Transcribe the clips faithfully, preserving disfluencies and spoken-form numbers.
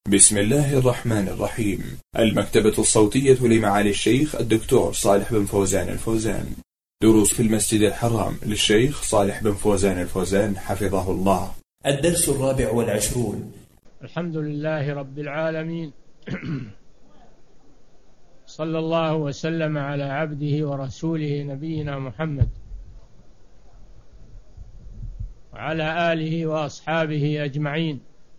بسم الله الرحمن الرحيم. المكتبة الصوتية لمعالي الشيخ الدكتور صالح بن فوزان الفوزان. دروس في المسجد الحرام للشيخ صالح بن فوزان الفوزان حفظه الله. الدرس الرابع والعشرون. الحمد لله رب العالمين. صلى الله وسلم على عبده ورسوله نبينا محمد وعلى آله وأصحابه أجمعين.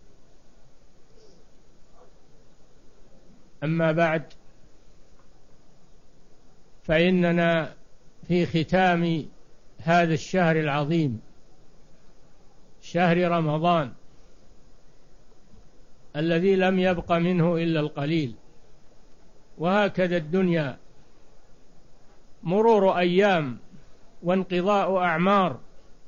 أما بعد، فإننا في ختام هذا الشهر العظيم، شهر رمضان الذي لم يبق منه إلا القليل. وهكذا الدنيا، مرور أيام وانقضاء أعمار.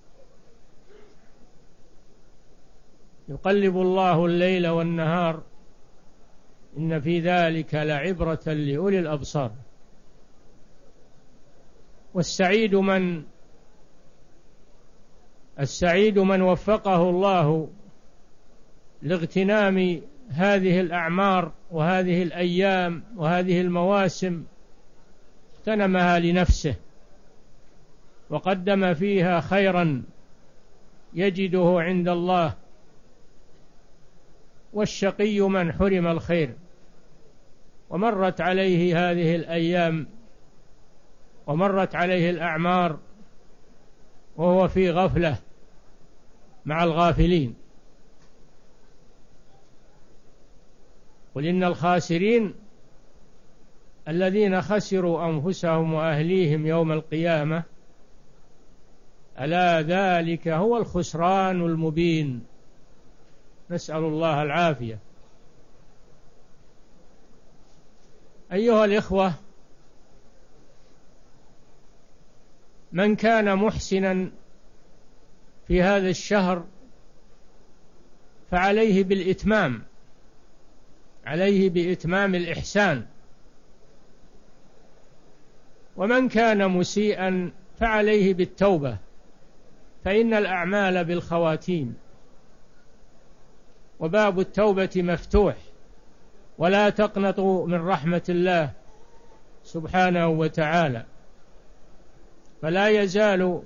يقلب الله الليل والنهار، إن في ذلك لعبرة لأولي الأبصار. والسعيد من السعيد من وفقه الله لاغتنام هذه الأعمار وهذه الأيام وهذه المواسم، اغتنمها لنفسه وقدم فيها خيرا يجده عند الله. والشقي من حرم الخير، ومرت عليه هذه الأيام ومرت عليه الأعمار وهو في غفلة مع الغافلين. قل إن الخاسرين الذين خسروا أنفسهم وأهليهم يوم القيامة ألا ذلك هو الخسران المبين. نسأل الله العافية. أيها الإخوة، من كان محسنا في هذا الشهر فعليه بالإتمام، عليه بإتمام الإحسان. ومن كان مسيئا فعليه بالتوبة، فإن الأعمال بالخواتيم، وباب التوبة مفتوح. ولا تقنطوا من رحمة الله سبحانه وتعالى، فلا يزال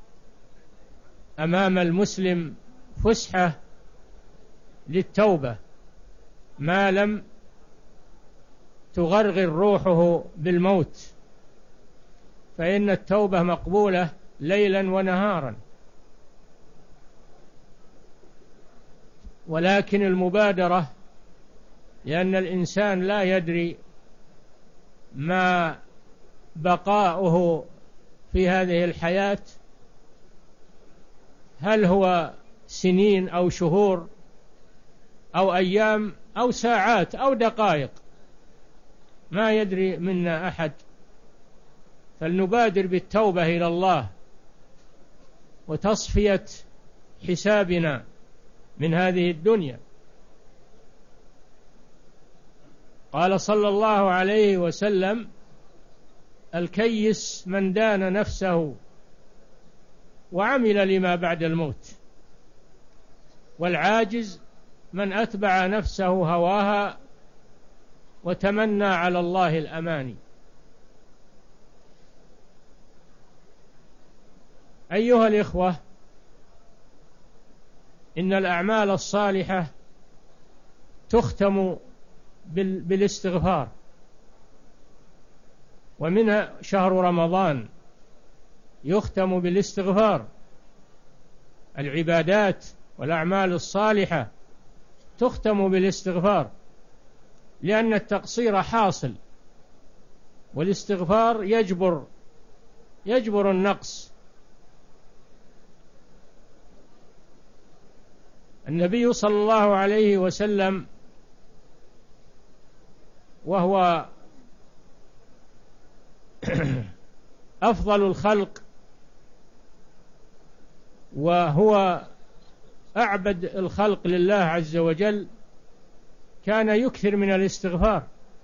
أمام المسلم فسحة للتوبة ما لم تغرغر روحه بالموت، فإن التوبة مقبولة ليلا ونهارا. ولكن المبادرة، لأن الإنسان لا يدري ما بقاؤه في هذه الحياة، هل هو سنين أو شهور أو أيام أو ساعات أو دقائق، ما يدري منا أحد. فلنبادر بالتوبة إلى الله وتصفية حسابنا من هذه الدنيا. قال صلى الله عليه وسلم: الكيس من دان نفسه وعمل لما بعد الموت، والعاجز من أتبع نفسه هواها وتمنى على الله الأماني. أيها الإخوة، إن الأعمال الصالحة تختم بالاستغفار، ومنها شهر رمضان يختم بالاستغفار. العبادات والأعمال الصالحة تختم بالاستغفار، لأن التقصير حاصل، والاستغفار يجبر يجبر النقص. النبي صلى الله عليه وسلم وهو أفضل الخلق وهو أعبد الخلق لله عز وجل، كان يكثر من الاستغفار،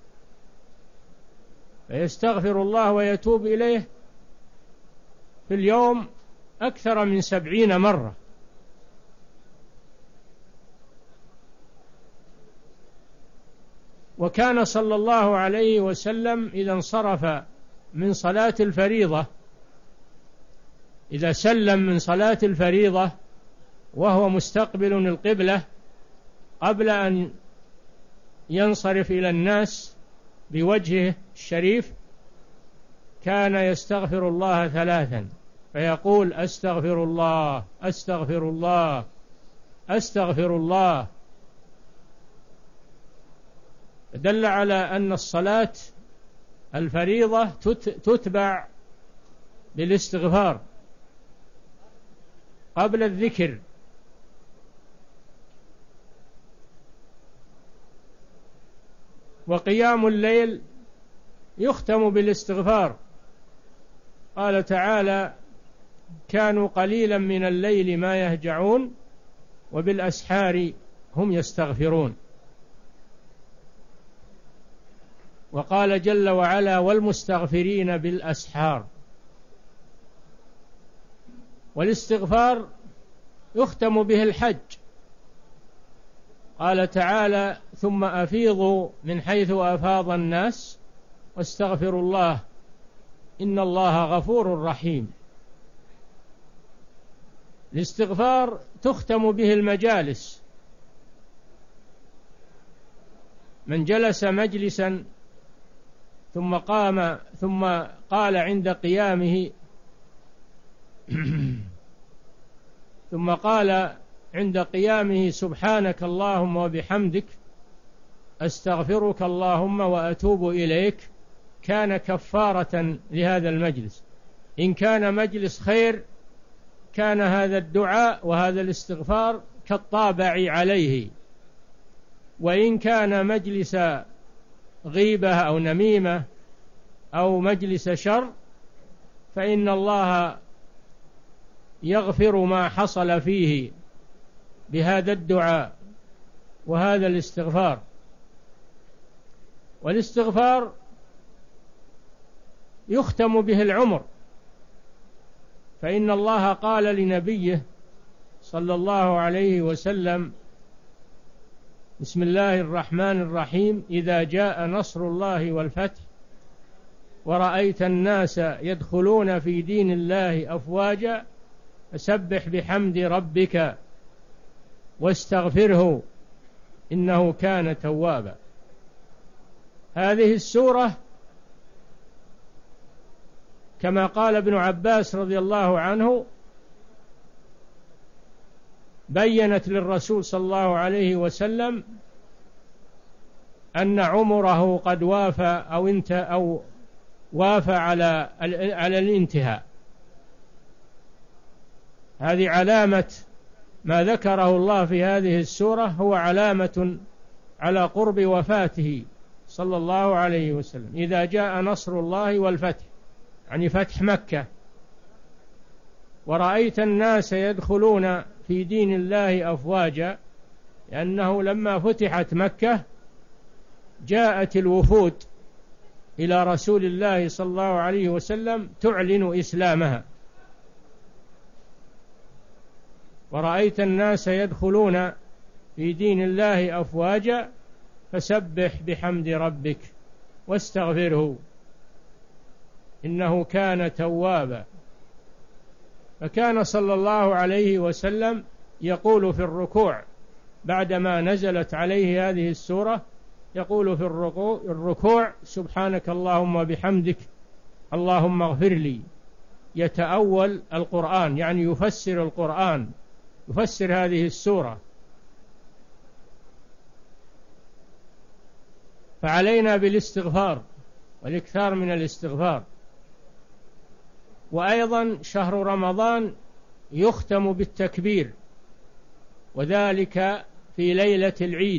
فيستغفر الله ويتوب إليه في اليوم أكثر من سبعين مرة. وكان صلى الله عليه وسلم إذا انصرف من صلاة الفريضة، إذا سلم من صلاة الفريضة وهو مستقبل القبلة قبل أن ينصرف إلى الناس بوجهه الشريف، كان يستغفر الله ثلاثا، فيقول أستغفر الله أستغفر الله أستغفر الله. دل على أن الصلاة الفريضة تتبع بالاستغفار قبل الذكر. وقيام الليل يختم بالاستغفار، قال تعالى كانوا قليلا من الليل ما يهجعون وبالأسحار هم يستغفرون. وقال جل وعلا والمستغفرين بالأسحار. والاستغفار يختم به الحج، قال تعالى ثم أفيضوا من حيث أفاض الناس واستغفروا الله إن الله غفور رحيم. الاستغفار تختم به المجالس، من جلس مجلسا ثم قام ثم قال عند قيامه ثم قال عند قيامه سبحانك اللهم وبحمدك أستغفرك اللهم وأتوب إليك، كان كفارة لهذا المجلس. إن كان مجلس خير كان هذا الدعاء وهذا الاستغفار كالطابع عليه، وإن كان مجلس غيبة أو نميمة أو مجلس شر فإن الله يغفر ما حصل فيه بهذا الدعاء وهذا الاستغفار. والاستغفار يختم به العمر، فإن الله قال لنبيه صلى الله عليه وسلم بسم الله الرحمن الرحيم إذا جاء نصر الله والفتح ورأيت الناس يدخلون في دين الله أفواجا فسبح بحمد ربك واستغفره إنه كان توابا. هذه السورة كما قال ابن عباس رضي الله عنه بيّنت للرسول صلى الله عليه وسلم أن عمره قد وافى أو انت أو وافى على على الانتهاء. هذه علامة ما ذكره الله في هذه السورة، هو علامة على قرب وفاته صلى الله عليه وسلم. إذا جاء نصر الله والفتح يعني فتح مكة ورأيت الناس يدخلون في دين الله أفواجا، لأنه لما فتحت مكة جاءت الوفود إلى رسول الله صلى الله عليه وسلم تعلن إسلامها، ورأيت الناس يدخلون في دين الله أفواجا فسبح بحمد ربك واستغفره إنه كان توابا. فكان صلى الله عليه وسلم يقول في الركوع بعدما نزلت عليه هذه السورة، يقول في الركوع, الركوع سبحانك اللهم وبحمدك اللهم اغفر لي، يتأول القرآن يعني يفسر القرآن، يفسر هذه السورة. فعلينا بالاستغفار والإكثار من الاستغفار. وأيضا شهر رمضان يختم بالتكبير، وذلك في ليلة العيد.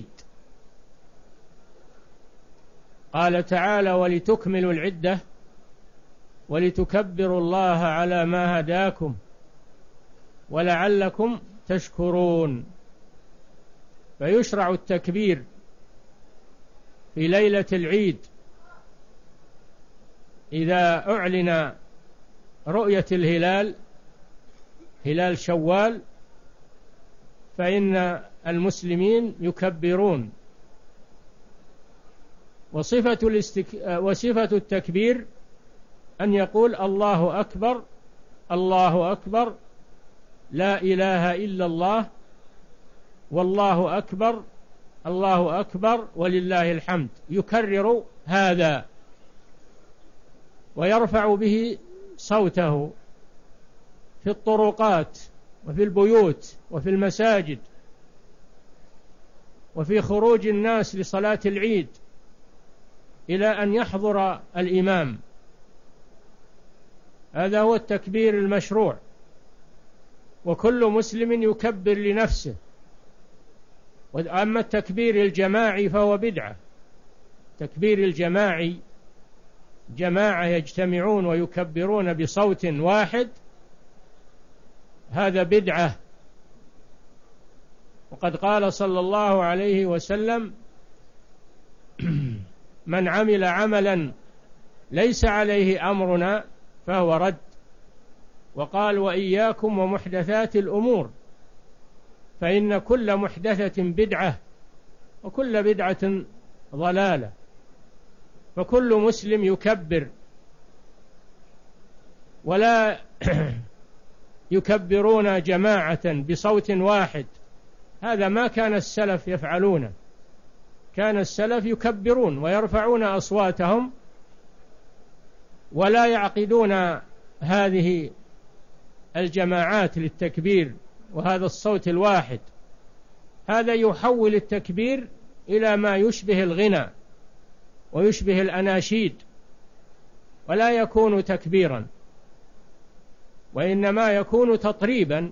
قال تعالى ولتكملوا العدة ولتكبروا الله على ما هداكم ولعلكم تشكرون. فيشرع التكبير في ليلة العيد إذا أعلن رؤية الهلال هلال شوال، فإن المسلمين يكبرون وصفة, الاستك... وصفة التكبير أن يقول الله أكبر الله أكبر لا إله إلا الله والله أكبر الله أكبر ولله الحمد، يكرر هذا ويرفع به صوته في الطرقات وفي البيوت وفي المساجد وفي خروج الناس لصلاة العيد إلى أن يحضر الإمام. هذا هو التكبير المشروع، وكل مسلم يكبر لنفسه. وأما التكبير الجماعي فهو بدعة. التكبير الجماعي جماعة يجتمعون ويكبرون بصوت واحد، هذا بدعة. وقد قال صلى الله عليه وسلم: من عمل عملا ليس عليه أمرنا فهو رد. وقال: وإياكم ومحدثات الأمور فإن كل محدثة بدعة وكل بدعة ضلالة. فكل مسلم يكبر، ولا يكبرون جماعة بصوت واحد، هذا ما كان السلف يفعلونه. كان السلف يكبرون ويرفعون أصواتهم ولا يعقدون هذه الجماعات للتكبير وهذا الصوت الواحد. هذا يحول التكبير إلى ما يشبه الغنى ويشبه الأناشيد، ولا يكون تكبيرا، وإنما يكون تطريبا.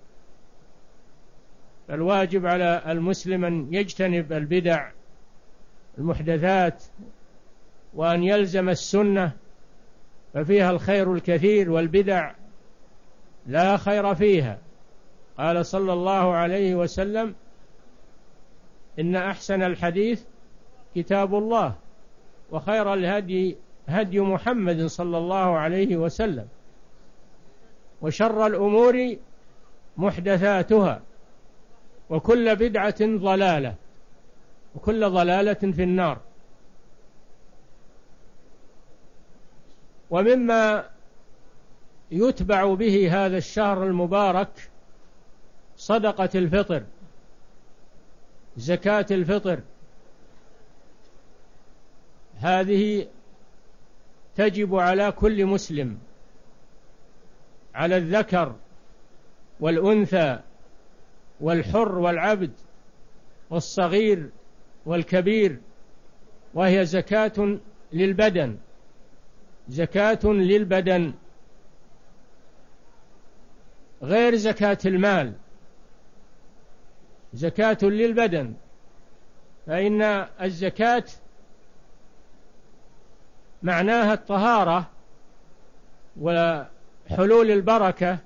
فالواجب على المسلم أن يجتنب البدع المحدثات وأن يلزم السنة، ففيها الخير الكثير، والبدع لا خير فيها. قال صلى الله عليه وسلم: إن أحسن الحديث كتاب الله، وخير الهدي هدي محمد صلى الله عليه وسلم، وشر الأمور محدثاتها، وكل بدعة ضلالة، وكل ضلالة في النار. ومما يتبع به هذا الشهر المبارك صدقة الفطر، زكاة الفطر، هذه تجب على كل مسلم، على الذكر والأنثى والحر والعبد والصغير والكبير، وهي زكاة للبدن، زكاة للبدن غير زكاة المال، زكاة للبدن. فإن الزكاة معناها الطهارة وحلول البركة،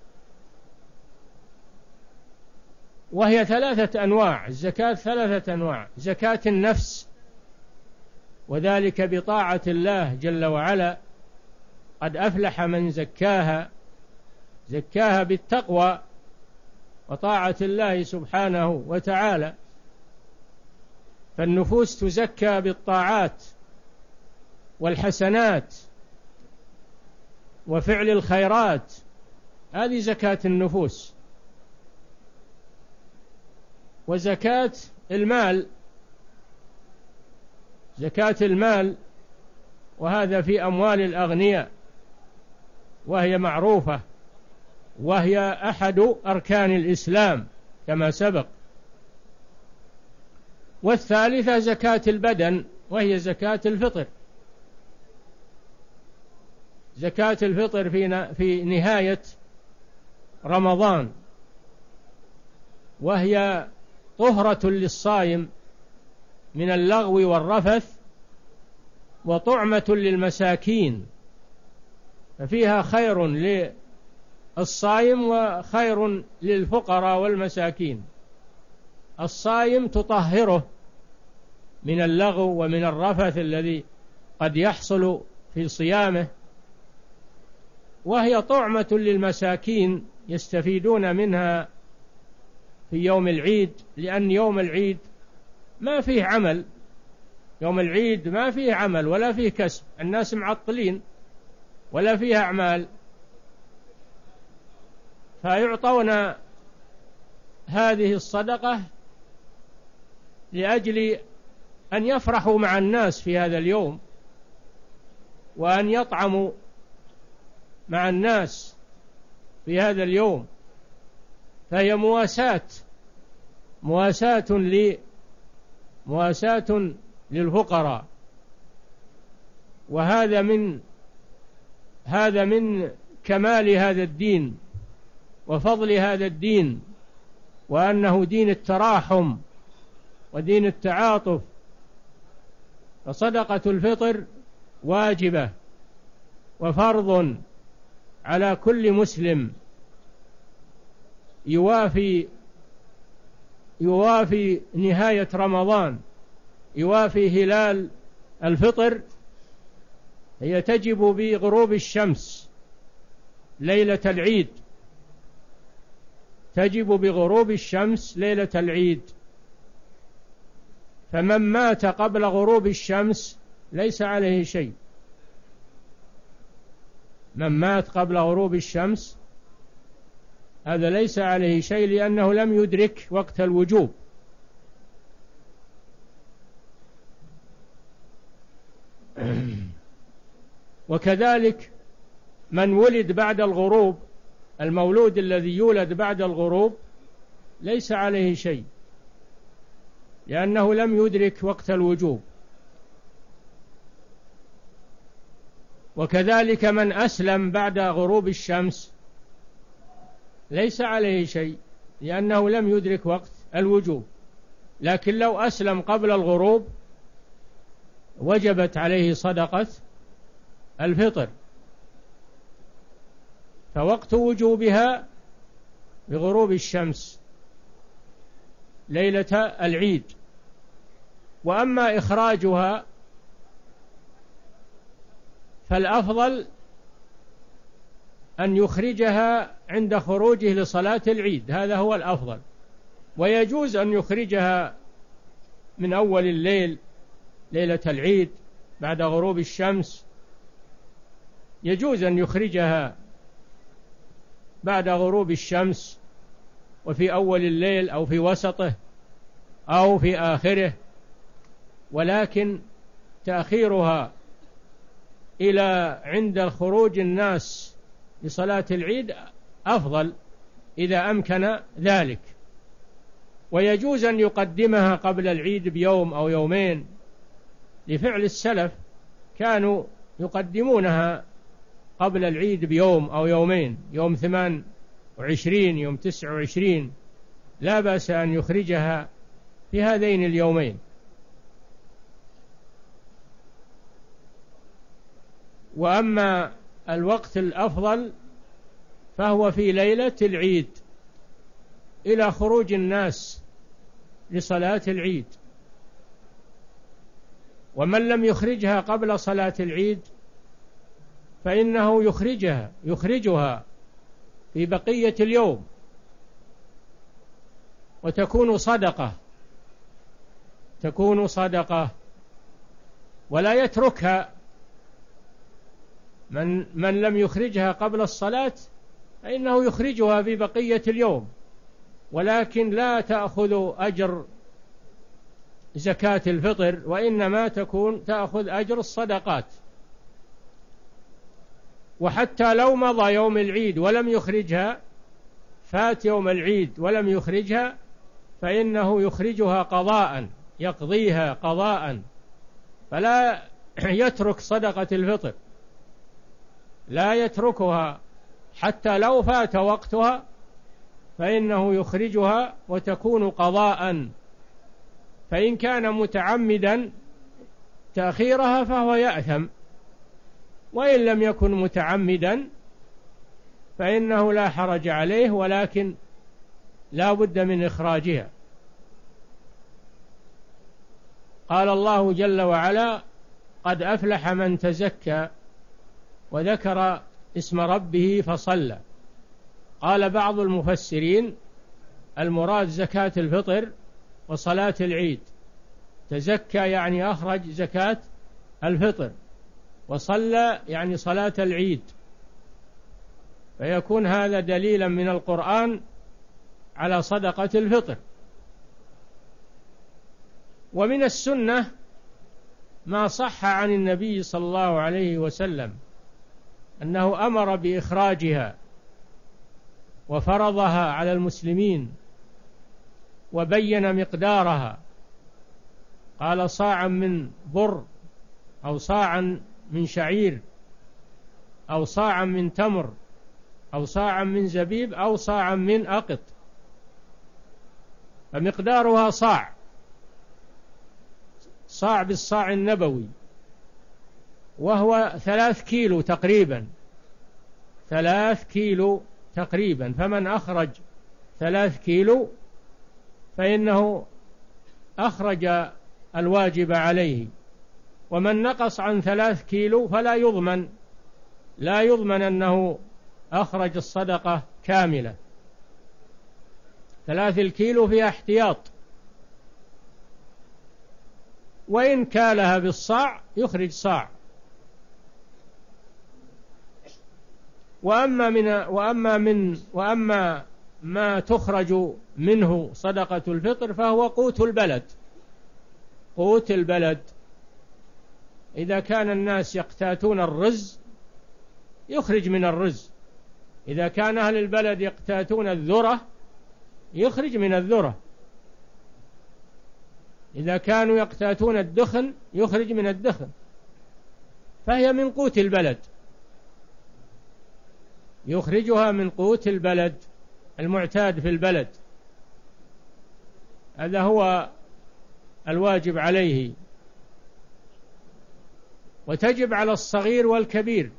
وهي ثلاثة أنواع. الزكاة ثلاثة أنواع: زكاة النفس، وذلك بطاعة الله جل وعلا، قد أفلح من زكاها، زكاها بالتقوى وطاعة الله سبحانه وتعالى. فالنفوس تزكى بالطاعات والحسنات وفعل الخيرات، هذه زكاة النفوس. وزكاة المال، زكاة المال، وهذا في أموال الأغنياء، وهي معروفة، وهي أحد أركان الإسلام كما سبق. والثالثة زكاة البدن، وهي زكاة الفطر، زكاة الفطر في في نهاية رمضان، وهي طهرة للصائم من اللغو والرفث، وطعمة للمساكين، ففيها خير للصائم وخير للفقراء والمساكين. الصائم تطهره من اللغو ومن الرفث الذي قد يحصل في صيامه، وهي طعمة للمساكين يستفيدون منها في يوم العيد، لأن يوم العيد ما فيه عمل، يوم العيد ما فيه عمل ولا فيه كسب، الناس معطلين ولا فيه أعمال، فيعطون هذه الصدقة لأجل أن يفرحوا مع الناس في هذا اليوم، وأن يطعموا مع الناس في هذا اليوم. فهي مواساة مواساة ل مواساة للفقراء، وهذا من هذا من كمال هذا الدين وفضل هذا الدين، وأنه دين التراحم ودين التعاطف. فصدقة الفطر واجبة وفرض على كل مسلم يوافي يوافي نهاية رمضان، يوافي هلال الفطر. هي تجب بغروب الشمس ليلة العيد، تجب بغروب الشمس ليلة العيد. فمن مات قبل غروب الشمس ليس عليه شيء، من مات قبل غروب الشمس هذا ليس عليه شيء، لأنه لم يدرك وقت الوجوب. وكذلك من ولد بعد الغروب، المولود الذي يولد بعد الغروب ليس عليه شيء، لأنه لم يدرك وقت الوجوب. وكذلك من أسلم بعد غروب الشمس ليس عليه شيء، لأنه لم يدرك وقت الوجوب. لكن لو أسلم قبل الغروب وجبت عليه صدقة الفطر، فوقت وجوبها بغروب الشمس ليلة العيد. وأما إخراجها فالأفضل أن يخرجها عند خروجه لصلاة العيد، هذا هو الأفضل. ويجوز أن يخرجها من أول الليل ليلة العيد بعد غروب الشمس، يجوز أن يخرجها بعد غروب الشمس وفي أول الليل أو في وسطه أو في آخره، ولكن تأخيرها إلى عند الخروج الناس لصلاة العيد أفضل إذا أمكن ذلك. ويجوز أن يقدمها قبل العيد بيوم أو يومين، لفعل السلف كانوا يقدمونها قبل العيد بيوم أو يومين، يوم ثمان وعشرين يوم تسع وعشرين، لا بأس أن يخرجها في هذين اليومين. وأما الوقت الأفضل فهو في ليلة العيد إلى خروج الناس لصلاة العيد. ومن لم يخرجها قبل صلاة العيد فإنه يخرجها يخرجها في بقية اليوم، وتكون صدقة تكون صدقة ولا يتركها. من من لم يخرجها قبل الصلاة فإنه يخرجها في بقية اليوم، ولكن لا تأخذ أجر زكاة الفطر، وإنما تكون تأخذ أجر الصدقات. وحتى لو مضى يوم العيد ولم يخرجها، فات يوم العيد ولم يخرجها، فإنه يخرجها قضاء، يقضيها قضاء، فلا يترك صدقة الفطر، لا يتركها حتى لو فات وقتها، فإنه يخرجها وتكون قضاء. فإن كان متعمدا تأخيرها فهو يأثم، وإن لم يكن متعمدا فإنه لا حرج عليه، ولكن لا بد من إخراجها. قال الله جل وعلا: قد أفلح من تزكى وذكر اسم ربه فصلى. قال بعض المفسرين: المراد زكاة الفطر وصلاة العيد، تزكى يعني أخرج زكاة الفطر، وصلى يعني صلاة العيد، فيكون هذا دليلا من القرآن على صدقة الفطر. ومن السنة ما صح عن النبي صلى الله عليه وسلم أنه أمر بإخراجها وفرضها على المسلمين وبين مقدارها، قال صاعا من بر، أو صاعا من شعير، أو صاعا من تمر، أو صاعا من زبيب، أو صاعا من أقط، فمقدارها صاع، صاع بالصاع النبوي، وهو ثلاث كيلو تقريبا، ثلاث كيلو تقريبا. فمن أخرج ثلاث كيلو فإنه أخرج الواجب عليه، ومن نقص عن ثلاث كيلو فلا يضمن لا يضمن أنه أخرج الصدقة كاملة. ثلاث الكيلو فيها احتياط، وإن كالها بالصاع يخرج صاع. وأما من وأما من وأما ما تخرج منه صدقة الفطر فهو قوت البلد. قوت البلد إذا كان الناس يقتاتون الرز يخرج من الرز، إذا كان أهل البلد يقتاتون الذرة يخرج من الذرة، إذا كانوا يقتاتون الدخن يخرج من الدخن، فهي من قوت البلد، يخرجها من قوت البلد المعتاد في البلد. هذا هو الواجب عليه. وتجب على الصغير والكبير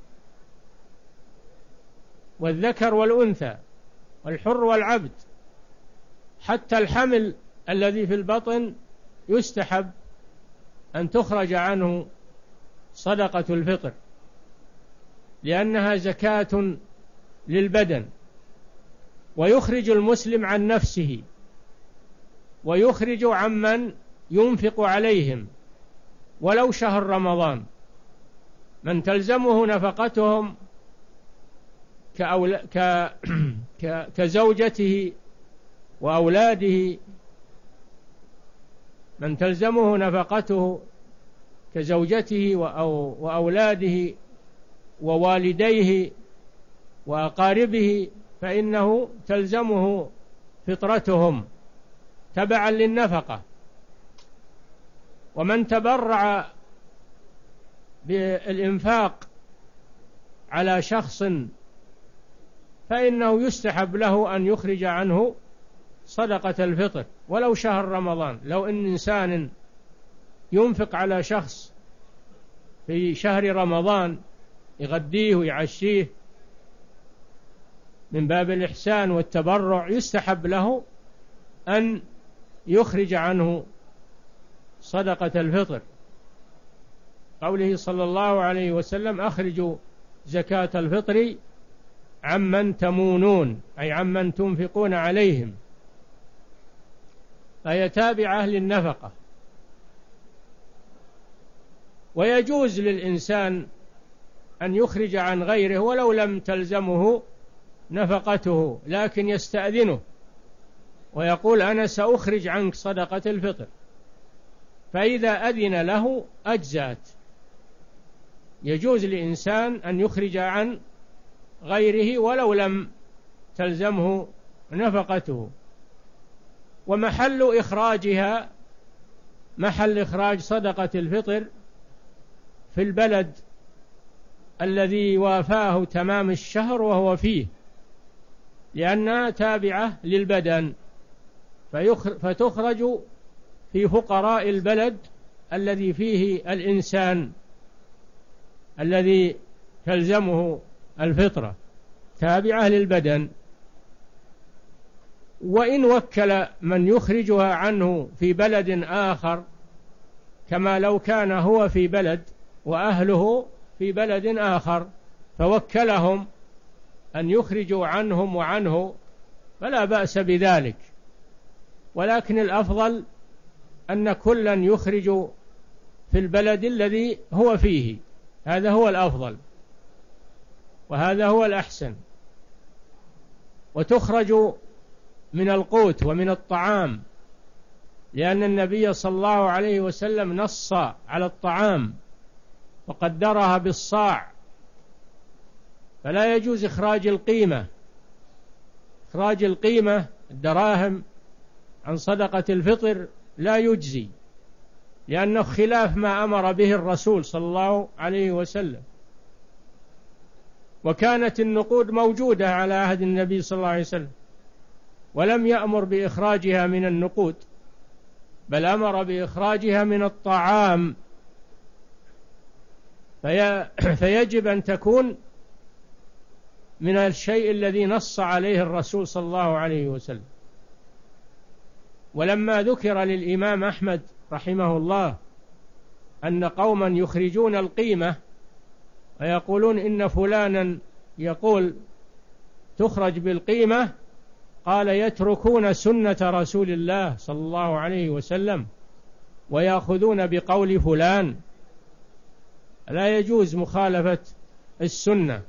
والذكر والأنثى والحر والعبد، حتى الحمل الذي في البطن يستحب أن تخرج عنه صدقة الفطر، لأنها زكاة للبدن. ويخرج المسلم عن نفسه، ويخرج عمن ينفق عليهم ولو شهر رمضان، من تلزمه نفقتهم كأولا ك... ك... كزوجته وأولاده، من تلزمه نفقته كزوجته وأو... وأولاده ووالديه وأقاربه، فإنه تلزمه فطرتهم تبعا للنفقة. ومن تبرع بالإنفاق على شخص فإنه يستحب له أن يخرج عنه صدقة الفطر ولو شهر رمضان. لو أن إنسان ينفق على شخص في شهر رمضان يغديه ويعشيه من باب الإحسان والتبرع، يستحب له أن يخرج عنه صدقة الفطر. قوله صلى الله عليه وسلم: أخرجوا زكاة الفطر عمن تمونون، أي عمن تنفقون عليهم، فهي تابعة للنفقة. ويجوز للإنسان أن يخرج عن غيره ولو لم تلزمه نفقته، لكن يستأذنه ويقول: أنا سأخرج عنك صدقة الفطر، فإذا أذن له أجزأت. يجوز لإنسان أن يخرج عن غيره ولو لم تلزمه نفقته. ومحل إخراجها محل إخراج صدقة الفطر في البلد الذي وافاه تمام الشهر وهو فيه، لأنها تابعة للبدن، فتخرج في فقراء البلد الذي فيه الإنسان الذي تلزمه الفطرة، تابعة للبدن. وإن وكل من يخرجها عنه في بلد آخر، كما لو كان هو في بلد وأهله في بلد آخر فوكلهم أن يخرجوا عنهم وعنه، فلا بأس بذلك، ولكن الأفضل أن كلا يخرج في البلد الذي هو فيه، هذا هو الأفضل وهذا هو الأحسن. وتخرج من القوت ومن الطعام، لأن النبي صلى الله عليه وسلم نص على الطعام وقدرها بالصاع، فلا يجوز إخراج القيمة. إخراج القيمة الدراهم عن صدقة الفطر لا يجزي، لأنه خلاف ما أمر به الرسول صلى الله عليه وسلم. وكانت النقود موجودة على عهد النبي صلى الله عليه وسلم، ولم يأمر بإخراجها من النقود، بل أمر بإخراجها من الطعام، في فيجب أن تكون من الشيء الذي نص عليه الرسول صلى الله عليه وسلم. ولما ذكر للإمام أحمد رحمه الله أن قوما يخرجون القيمة ويقولون إن فلانا يقول تخرج بالقيمة، قال يتركون سنة رسول الله صلى الله عليه وسلم ويأخذون بقول فلان. لا يجوز مخالفة السنة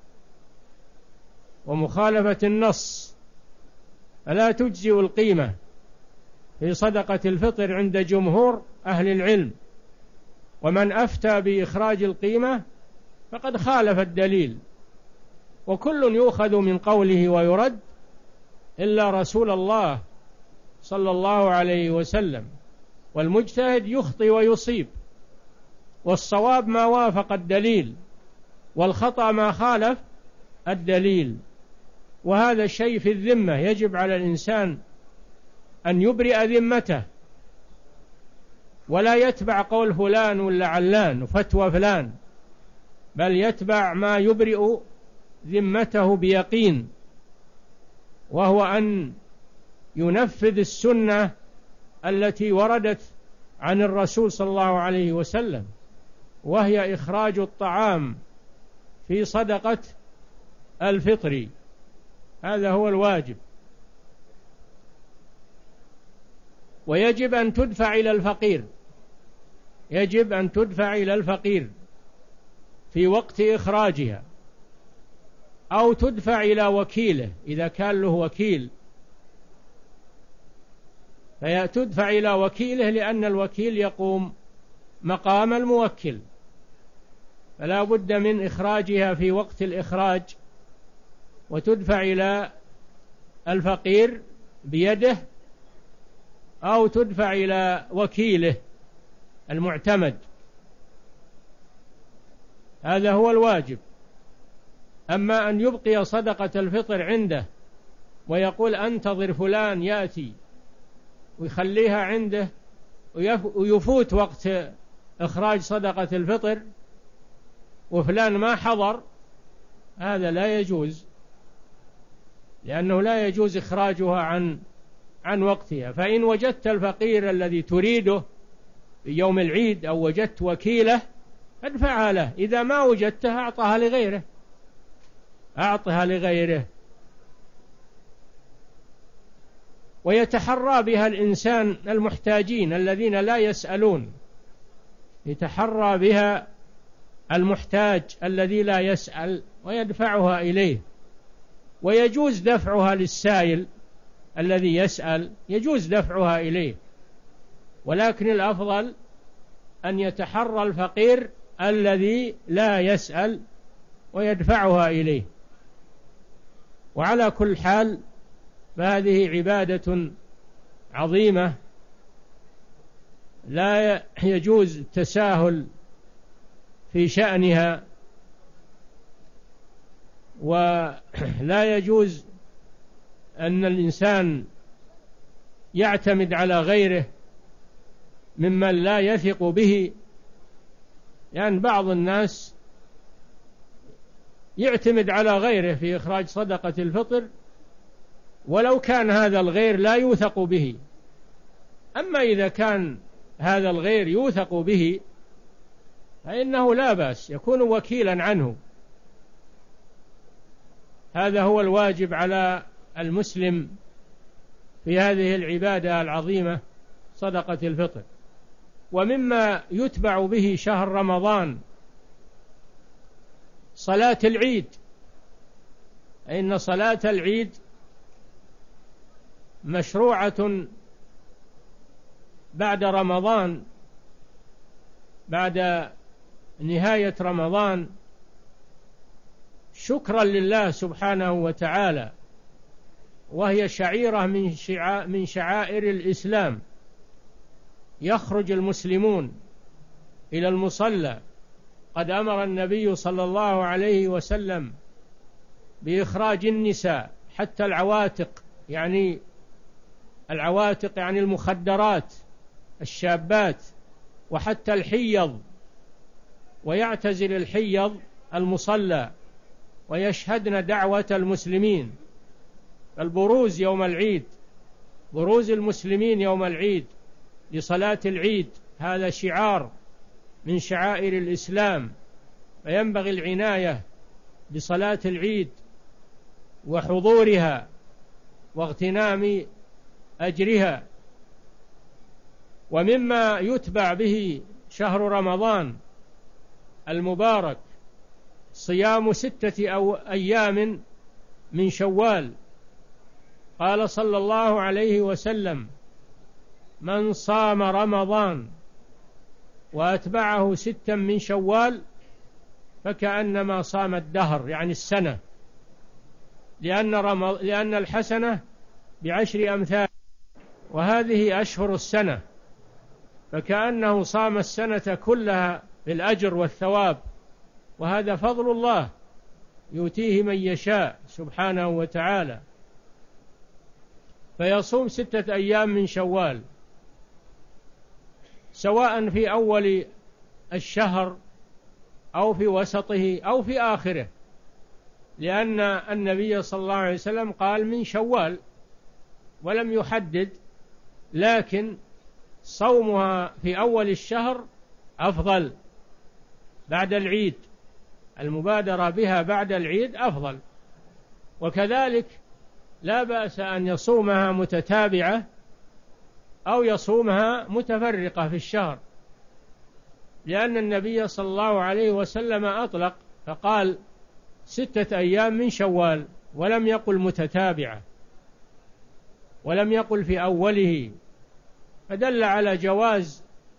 ومخالفة النص، فلا تجزئ القيمة في صدقة الفطر عند جمهور أهل العلم. ومن أفتى بإخراج القيمة فقد خالف الدليل، وكل يؤخذ من قوله ويرد إلا رسول الله صلى الله عليه وسلم. والمجتهد يخطئ ويصيب، والصواب ما وافق الدليل، والخطأ ما خالف الدليل. وهذا الشيء في الذمة، يجب على الإنسان أن يبرئ ذمته، ولا يتبع قول فلان ولا علان وفتوى فلان، بل يتبع ما يبرئ ذمته بيقين، وهو أن ينفذ السنة التي وردت عن الرسول صلى الله عليه وسلم، وهي إخراج الطعام في صدقة الفطر. هذا هو الواجب. ويجب أن تدفع إلى الفقير، يجب أن تدفع إلى الفقير في وقت إخراجها، أو تدفع إلى وكيله إذا كان له وكيل، فتدفع إلى وكيله، لأن الوكيل يقوم مقام الموكل، فلا بد من إخراجها في وقت الإخراج، وتدفع إلى الفقير بيده، أو تدفع إلى وكيله المعتمد. هذا هو الواجب. أما أن يبقي صدقة الفطر عنده ويقول أنتظر فلان يأتي ويخليها عنده ويفوت وقت إخراج صدقة الفطر وفلان ما حضر، هذا لا يجوز، لأنه لا يجوز إخراجها عن عن وقتها. فإن وجدت الفقير الذي تريده في يوم العيد أو وجدت وكيله ادفعها له، إذا ما وجدتها أعطها لغيره، أعطها لغيره. ويتحرى بها الإنسان المحتاجين الذين لا يسألون، يتحرى بها المحتاج الذي لا يسأل ويدفعها إليه. ويجوز دفعها للسائل الذي يسأل، يجوز دفعها إليه، ولكن الأفضل أن يتحرى الفقير الذي لا يسأل ويدفعها إليه. وعلى كل حال فهذه عبادة عظيمة لا يجوز التساهل في شأنها، ولا يجوز أن الإنسان يعتمد على غيره ممن لا يثق به، يعني بعض الناس يعتمد على غيره في إخراج صدقة الفطر ولو كان هذا الغير لا يوثق به. أما إذا كان هذا الغير يوثق به فإنه لا بأس، يكون وكيلا عنه. هذا هو الواجب على المسلم في هذه العبادة العظيمة صدقة الفطر. ومما يتبع به شهر رمضان صلاة العيد، إن صلاة العيد مشروعة بعد رمضان، بعد نهاية رمضان، شكرا لله سبحانه وتعالى، وهي شعيرة من شعائر الإسلام. يخرج المسلمون إلى المصلى. قد أمر النبي صلى الله عليه وسلم بإخراج النساء حتى العواتق، يعني العواتق يعني المخدرات الشابات، وحتى الحيض، ويعتزل الحيض المصلى ويشهدن دعوة المسلمين. البروز يوم العيد، بروز المسلمين يوم العيد لصلاة العيد، هذا شعار من شعائر الإسلام، فينبغي العناية بصلاة العيد وحضورها واغتنام أجرها. ومما يتبع به شهر رمضان المبارك صيام ستة أو أيام من شوال. قال صلى الله عليه وسلم: من صام رمضان وأتبعه ستا من شوال فكأنما صام الدهر، يعني السنة، لأن, رمض... لأن الحسنة بعشر أمثال، وهذه أشهر السنة، فكأنه صام السنة كلها بالأجر والثواب. وهذا فضل الله يؤتيه من يشاء سبحانه وتعالى. فيصوم ستة أيام من شوال، سواء في أول الشهر أو في وسطه أو في آخره، لأن النبي صلى الله عليه وسلم قال من شوال ولم يحدد، لكن صومها في أول الشهر أفضل بعد العيد، المبادرة بها بعد العيد أفضل. وكذلك لا بأس أن يصومها متتابعة أو يصومها متفرقة في الشهر، لأن النبي صلى الله عليه وسلم أطلق فقال ستة أيام من شوال، ولم يقل متتابعة، ولم يقل في أوله، فدل على جواز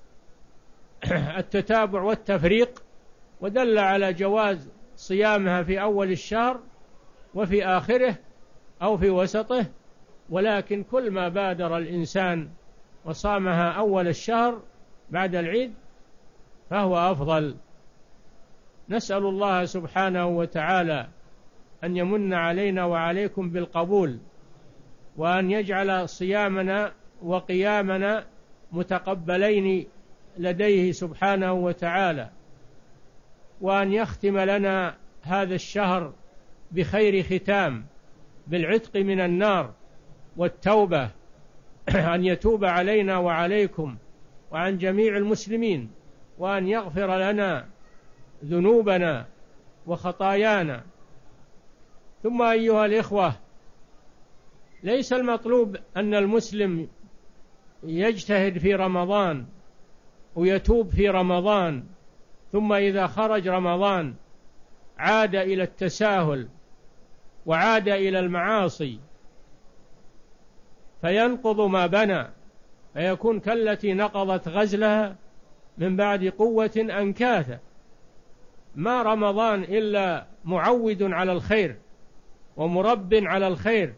التتابع والتفريق، ودل على جواز صيامها في أول الشهر وفي آخره أو في وسطه. ولكن كل ما بادر الإنسان وصامها أول الشهر بعد العيد فهو أفضل. نسأل الله سبحانه وتعالى أن يمن علينا وعليكم بالقبول، وأن يجعل صيامنا وقيامنا متقبلين لديه سبحانه وتعالى، وأن يختم لنا هذا الشهر بخير ختام، بالعتق من النار والتوبة، أن يتوب علينا وعليكم وعن جميع المسلمين، وأن يغفر لنا ذنوبنا وخطايانا. ثم أيها الإخوة، ليس المطلوب أن المسلم يجتهد في رمضان ويتوب في رمضان، ثم إذا خرج رمضان عاد إلى التساهل وعاد إلى المعاصي فينقض ما بنى، فيكون كالتي نقضت غزلها من بعد قوة أنكاثا. ما رمضان إلا معود على الخير ومرب على الخير،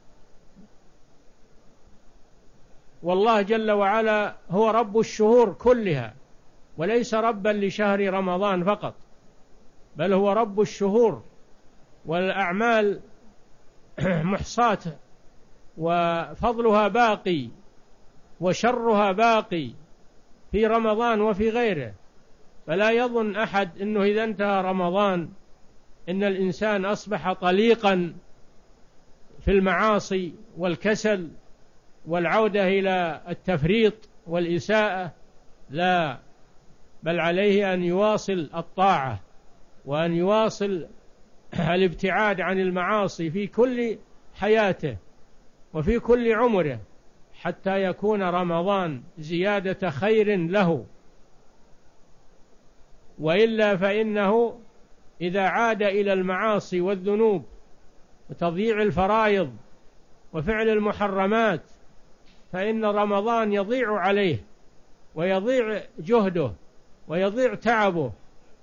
والله جل وعلا هو رب الشهور كلها، وليس ربا لشهر رمضان فقط، بل هو رب الشهور، والأعمال محصاة وفضلها باقي وشرها باقي في رمضان وفي غيره. فلا يظن أحد أنه إذا انتهى رمضان إن الإنسان أصبح طليقا في المعاصي والكسل والعودة إلى التفريط والإساءة، لا، بل عليه أن يواصل الطاعة وأن يواصل الابتعاد عن المعاصي في كل حياته وفي كل عمره، حتى يكون رمضان زيادة خير له، وإلا فإنه إذا عاد إلى المعاصي والذنوب وتضييع الفرائض وفعل المحرمات فإن رمضان يضيع عليه ويضيع جهده ويضيع تعبه.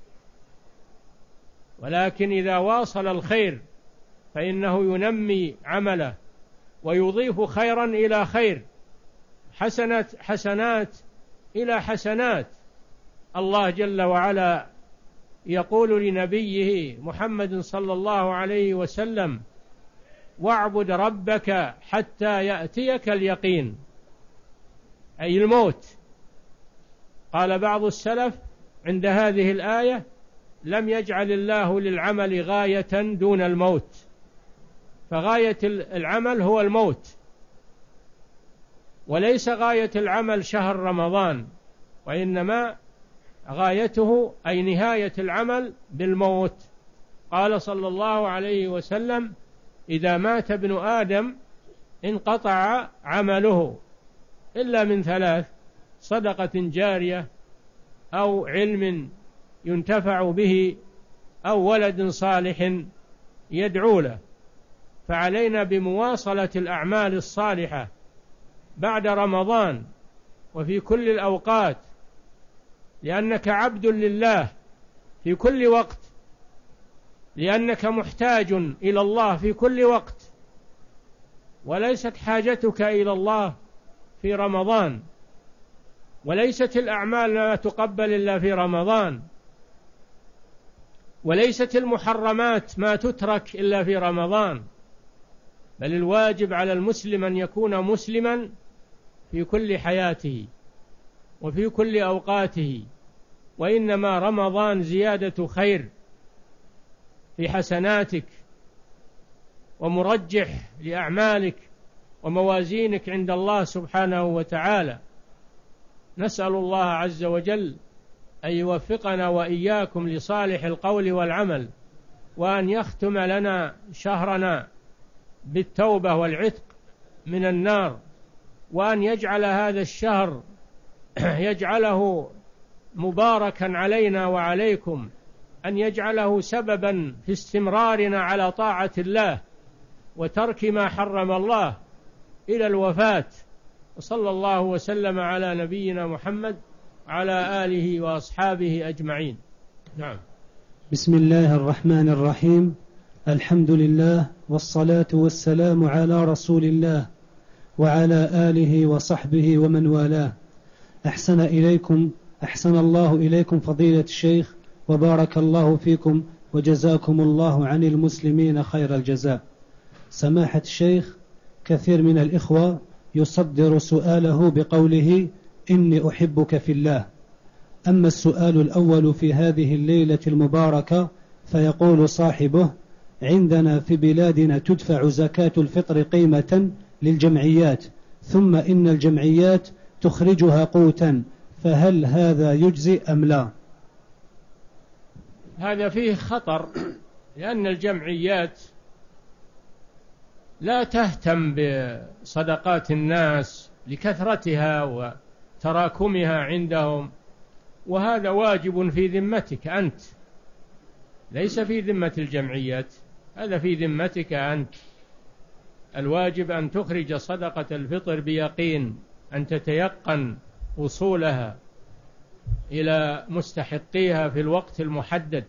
ولكن إذا واصل الخير فإنه ينمي عمله ويضيف خيرا إلى خير، حسنات حسنات إلى حسنات. الله جل وعلا يقول لنبيه محمد صلى الله عليه وسلم: واعبد ربك حتى يأتيك اليقين، أي الموت. قال بعض السلف عند هذه الآية: لم يجعل الله للعمل غاية دون الموت، فغاية العمل هو الموت، وليس غاية العمل شهر رمضان، وإنما غايته أي نهاية العمل بالموت. قال صلى الله عليه وسلم: إذا مات ابن آدم انقطع عمله إلا من ثلاث: صدقة جارية، أو علم ينتفع به، أو ولد صالح يدعو له. فعلينا بمواصلة الأعمال الصالحة بعد رمضان وفي كل الأوقات، لأنك عبد لله في كل وقت، لأنك محتاج إلى الله في كل وقت، وليست حاجتك إلى الله في رمضان، وليست الأعمال لا تقبل إلا في رمضان، وليست المحرمات ما تترك إلا في رمضان، بل الواجب على المسلم أن يكون مسلما في كل حياته وفي كل أوقاته. وإنما رمضان زيادة خير في حسناتك ومرجح لأعمالك وموازينك عند الله سبحانه وتعالى. نسأل الله عز وجل أن يوفقنا وإياكم لصالح القول والعمل، وأن يختم لنا شهرنا بالتوبة والعتق من النار، وأن يجعل هذا الشهر يجعله مباركا علينا وعليكم، أن يجعله سببا في استمرارنا على طاعة الله وترك ما حرم الله إلى الوفاة. وصلى الله وسلم على نبينا محمد وعلى آله وأصحابه أجمعين. نعم. بسم الله الرحمن الرحيم. الحمد لله والصلاة والسلام على رسول الله وعلى آله وصحبه ومن والاه. أحسن إليكم أحسن الله إليكم فضيلة الشيخ، وبارك الله فيكم وجزاكم الله عن المسلمين خير الجزاء. سماحة الشيخ، كثير من الإخوة يصدر سؤاله بقوله: إني أحبك في الله. أما السؤال الأول في هذه الليلة المباركة فيقول صاحبه: عندنا في بلادنا تدفع زكاة الفطر قيمة للجمعيات، ثم إن الجمعيات تخرجها قوتا، فهل هذا يجزي أم لا؟ هذا فيه خطر، لأن الجمعيات لا تهتم بصدقات الناس لكثرتها وتراكمها عندهم، وهذا واجب في ذمتك أنت، ليس في ذمة الجمعيات، هذا في ذمتك أنت. الواجب أن تخرج صدقة الفطر بيقين، أن تتيقن وصولها إلى مستحقيها في الوقت المحدد،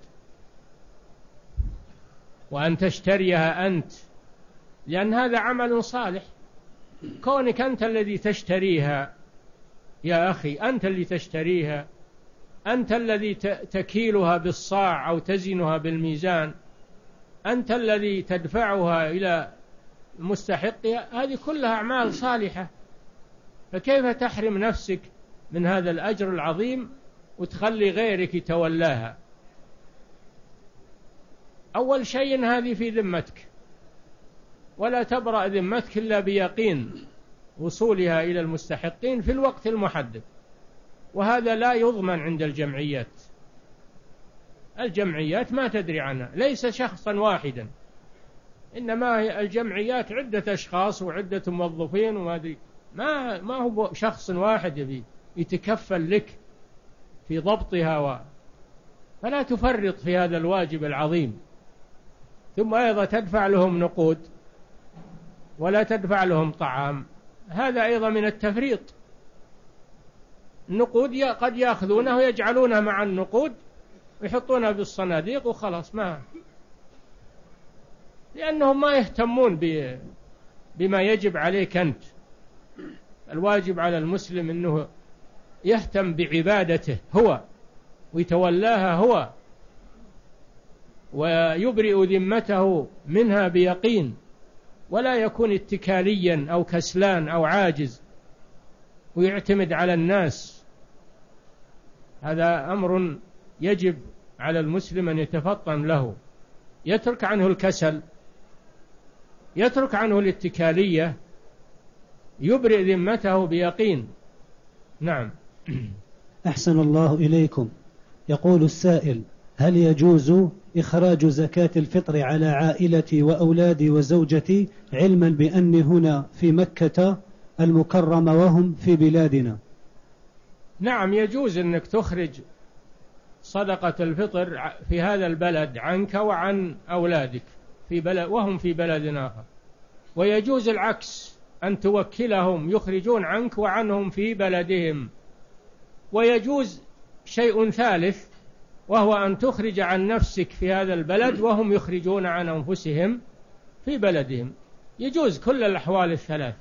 وأن تشتريها أنت، لأن هذا عمل صالح. كونك أنت الذي تشتريها يا أخي، أنت اللي تشتريها، أنت الذي تكيلها بالصاع أو تزنها بالميزان، أنت الذي تدفعها إلى مستحقها، هذه كلها أعمال صالحة، فكيف تحرم نفسك من هذا الأجر العظيم وتخلي غيرك يتولاها؟ أول شيء هذه في ذمتك، ولا تبرأ ذمتك إلا بيقين وصولها إلى المستحقين في الوقت المحدد، وهذا لا يضمن عند الجمعيات. الجمعيات ما تدري عنها، ليس شخصا واحدا، إنما الجمعيات عدة أشخاص وعدة موظفين وما أدري، ما ما هو شخص واحد يبي يتكفل لك في ضبطها و... فلا تفرط في هذا الواجب العظيم. ثم أيضا تدفع لهم نقود ولا تدفع لهم طعام، هذا أيضا من التفريط. النقود قد يأخذونه ويجعلونه مع النقود ويحطونها بالصناديق وخلاص، ما لأنهم ما يهتمون بما يجب عليك أنت. الواجب على المسلم أنه يهتم بعبادته هو ويتولاها هو ويبرئ ذمته منها بيقين، ولا يكون اتكاليا أو كسلان أو عاجز ويعتمد على الناس. هذا أمر يجب على المسلم أن يتفطن له، يترك عنه الكسل، يترك عنه الاتكالية، يبرئ ذمته بيقين. نعم. أحسن الله إليكم. يقول السائل: هل يجوز إخراج زكاة الفطر على عائلتي وأولادي وزوجتي، علما بأني هنا في مكة المكرمة وهم في بلادنا؟ نعم، يجوز أنك تخرج صدقة الفطر في هذا البلد عنك وعن أولادك في بلد وهم في بلد آخر، ويجوز العكس، أن توكلهم يخرجون عنك وعنهم في بلدهم. ويجوز شيء ثالث، وهو أن تخرج عن نفسك في هذا البلد وهم يخرجون عن أنفسهم في بلدهم. يجوز كل الأحوال الثلاث،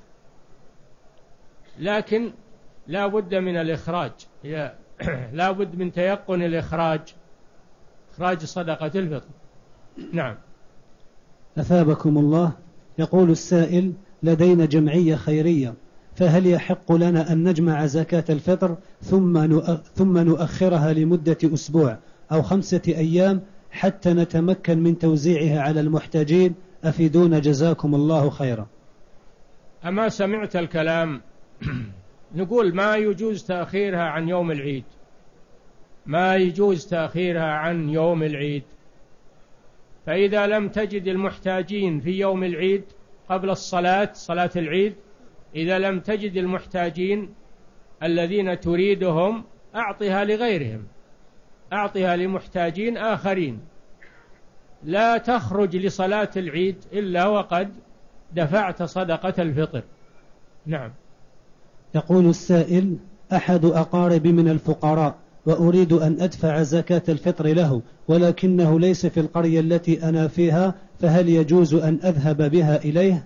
لكن لا بد من الإخراج، لا بد من تيقن الإخراج، إخراج صدقة الفطر. نعم. أثابكم الله. يقول السائل: لدينا جمعية خيرية، فهل يحق لنا أن نجمع زكاة الفطر ثم ثم نؤخرها لمدة أسبوع أو خمسة أيام حتى نتمكن من توزيعها على المحتاجين؟ أفيدونا جزاكم الله خيرا. أما سمعت الكلام؟ نقول ما يجوز تأخيرها عن يوم العيد، ما يجوز تأخيرها عن يوم العيد. فإذا لم تجد المحتاجين في يوم العيد قبل الصلاة، صلاة العيد، إذا لم تجد المحتاجين الذين تريدهم أعطها لغيرهم، أعطها لمحتاجين آخرين. لا تخرج لصلاة العيد إلا وقد دفعت صدقة الفطر. نعم. يقول السائل: أحد أقاربي من الفقراء وأريد أن أدفع زكاة الفطر له، ولكنه ليس في القرية التي أنا فيها، فهل يجوز أن أذهب بها إليه؟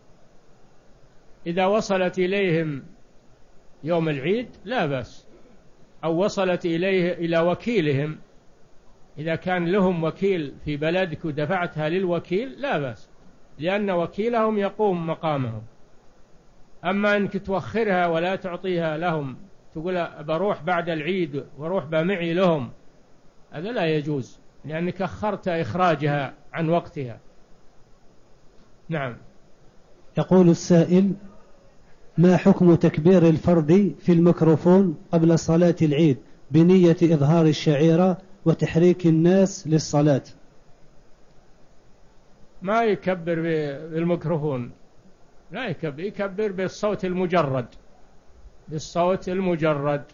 إذا وصلت إليهم يوم العيد لا بأس، أو وصلت إليه إلى وكيلهم، إذا كان لهم وكيل في بلدك ودفعتها للوكيل لا بأس، لأن وكيلهم يقوم مقامهم. أما أنك توخرها ولا تعطيها لهم، تقول بروح بعد العيد وروح بمعي لهم، هذا لا يجوز، لأنك أخرت إخراجها عن وقتها. نعم. يقول السائل: ما حكم تكبير الفرد في الميكروفون قبل صلاة العيد بنية إظهار الشعيرة وتحريك الناس للصلاة؟ ما يكبر بالميكروفون، لا يكبر، يكبر بالصوت المجرد، بالصوت المجرد.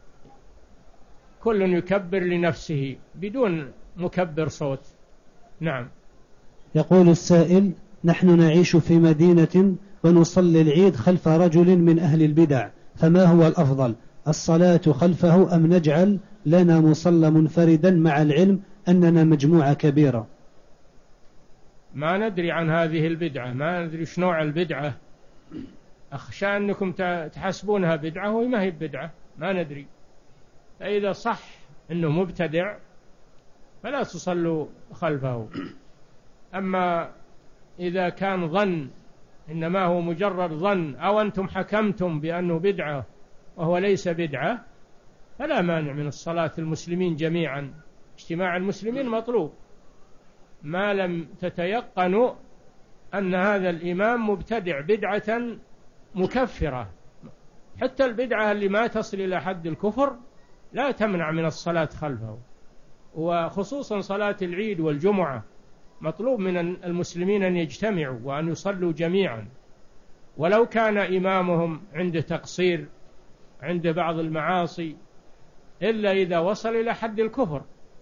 كل يكبر لنفسه بدون مكبر صوت. نعم. يقول السائل: نحن نعيش في مدينة ونصلي العيد خلف رجل من أهل البدع، فما هو الأفضل، الصلاة خلفه أم نجعل لنا مصلى منفردا، مع العلم أننا مجموعة كبيرة؟ ما ندري عن هذه البدعة، ما ندري ايش نوع البدعة، أخشى أنكم تحسبونها بدعة وما هي بدعة، ما ندري. فإذا صح أنه مبتدع فلا تصلوا خلفه. أما إذا كان ظن، إنما هو مجرد ظن، أو أنتم حكمتم بأنه بدعة وهو ليس بدعة، فلا مانع من الصلاة المسلمين جميعا. اجتماع المسلمين مطلوب ما لم تتيقنوا أن هذا الإمام مبتدع بدعة مكفرة. حتى البدعة اللي ما تصل إلى حد الكفر لا تمنع من الصلاة خلفه، وخصوصا صلاة العيد والجمعة مطلوب من المسلمين أن يجتمعوا وأن يصلوا جميعا. ولو كان إمامهم عنده تقصير عنده بعض المعاصي، إلا إذا وصل إلى حد الكفر.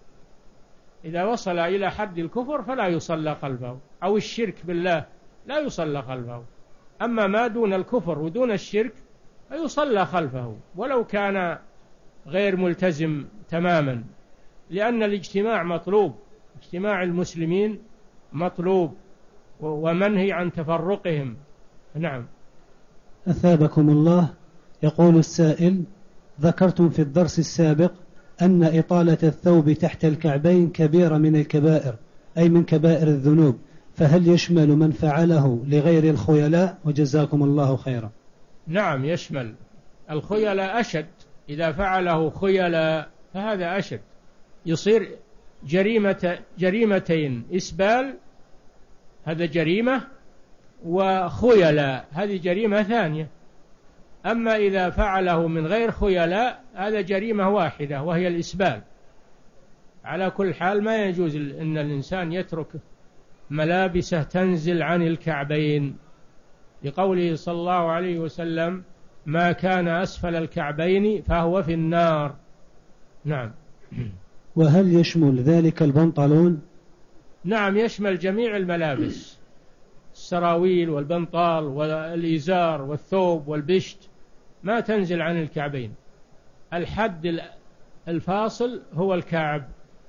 إذا وصل إلى حد الكفر فلا يصلى خلفه، أو الشرك بالله لا يصلى خلفه. أما ما دون الكفر ودون الشرك فيصلى خلفه ولو كان غير ملتزم تماما، لأن الاجتماع مطلوب، اجتماع المسلمين مطلوب ومنهي عن تفرقهم. نعم. أثابكم الله. يقول السائل: ذكرتم في الدرس السابق أن إطالة الثوب تحت الكعبين كبيرة من الكبائر، أي من كبائر الذنوب، فهل يشمل من فعله لغير الخيلاء؟ وجزاكم الله خيرا. نعم يشمل. الخيلاء أشد، إذا فعله خيلاء فهذا أشد، يصير جريمة جريمتين: إسبال هذا جريمة، وخيلاء هذه جريمة ثانية. أما إذا فعله من غير خيلاء هذا جريمة واحدة وهي الإسبال. على كل حال ما يجوز أن الإنسان يترك ملابسه تنزل عن الكعبين، لقوله صلى الله عليه وسلم: ما كان أسفل الكعبين فهو في النار. نعم. وهل يشمل ذلك البنطلون؟ نعم يشمل جميع الملابس، السراويل والبنطال والإزار والثوب والبشت، ما تنزل عن الكعبين. الحد الفاصل هو الكعب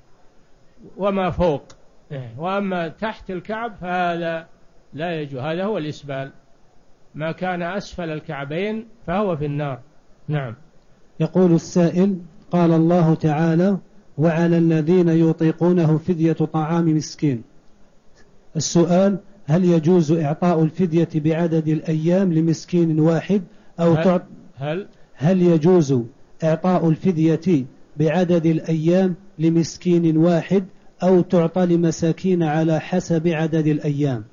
وما فوق، وأما تحت الكعب فهذا لا يجوز، هذا هو الإسبال. ما كان أسفل الكعبين فهو في النار. نعم. يقول السائل: قال الله تعالى: وعلى الذين يطيقونه فدية طعام مسكين. السؤال: هل يجوز إعطاء الفدية بعدد الأيام لمسكين واحد أو هل, تعط... هل, هل يجوز إعطاء الفدية بعدد الأيام لمسكين واحد أو تعطى لمساكين على حسب عدد الأيام؟